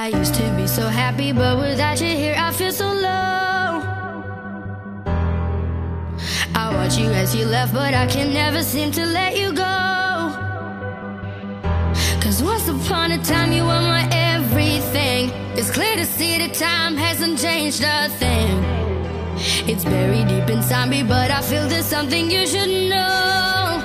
I used to be so happy, but without you here I feel so low. I watch you as you left, but I can never seem to let you go. Cause once upon a time you were my everything. It's clear to see that time hasn't changed a thing. It's buried deep inside me, but I feel there's something you should know.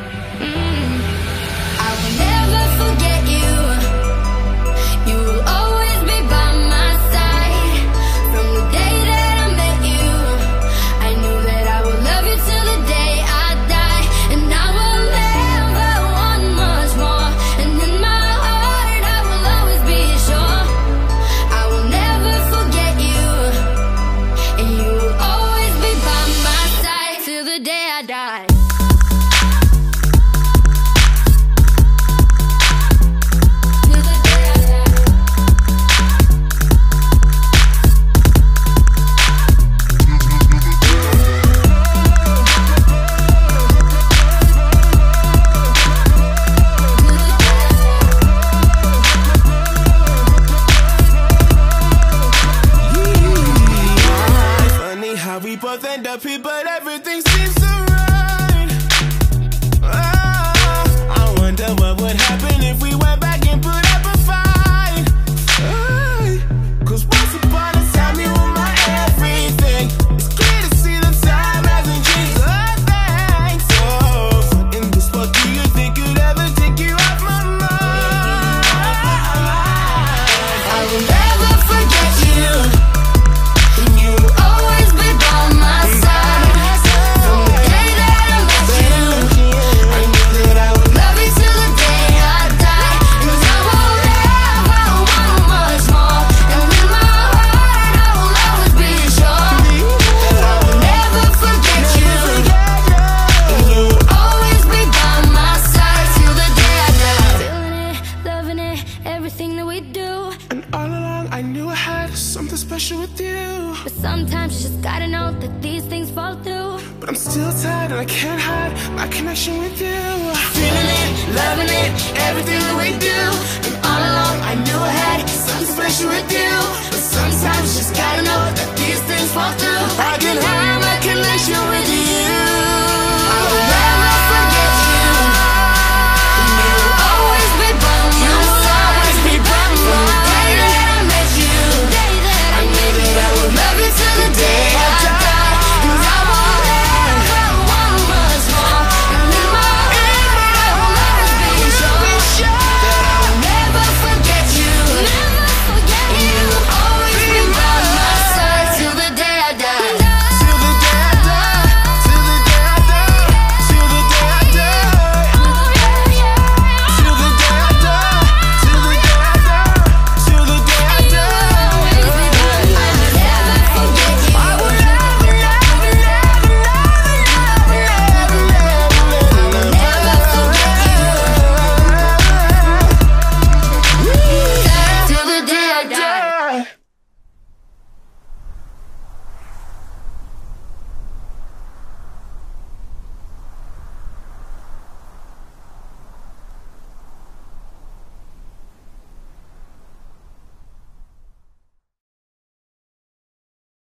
I will never forget you. You will always be by my side. From the day that I met you, I knew that I would love you till the day I die. And I will never want much more. And in my heart I will always be sure I will never forget you. And you will always be by my side till the day I die. We both end up here, but everything seems so right. Oh, I wonder what would happen if we went back and put up a fight. Cause once upon a time you were my everything. It's clear to see that time hasn't changed a thing. So what in this world do you think could ever take you off my mind? I will never forget you. And you will always be by my side. From the day that I met you, I knew that I would love you till the day I die. Cause I will never want much more. And in my heart I will always be sure that I will never forget you. And you will always be by my side till the day I die. Feeling it, loving it, everything that we do. And all along I knew I had something special with you. But sometimes you just gotta know that these things fall through. But I'm still tired and I can't hide my connection with you. Feeling it, loving it, everything that we do. And all along I knew I had something special with you.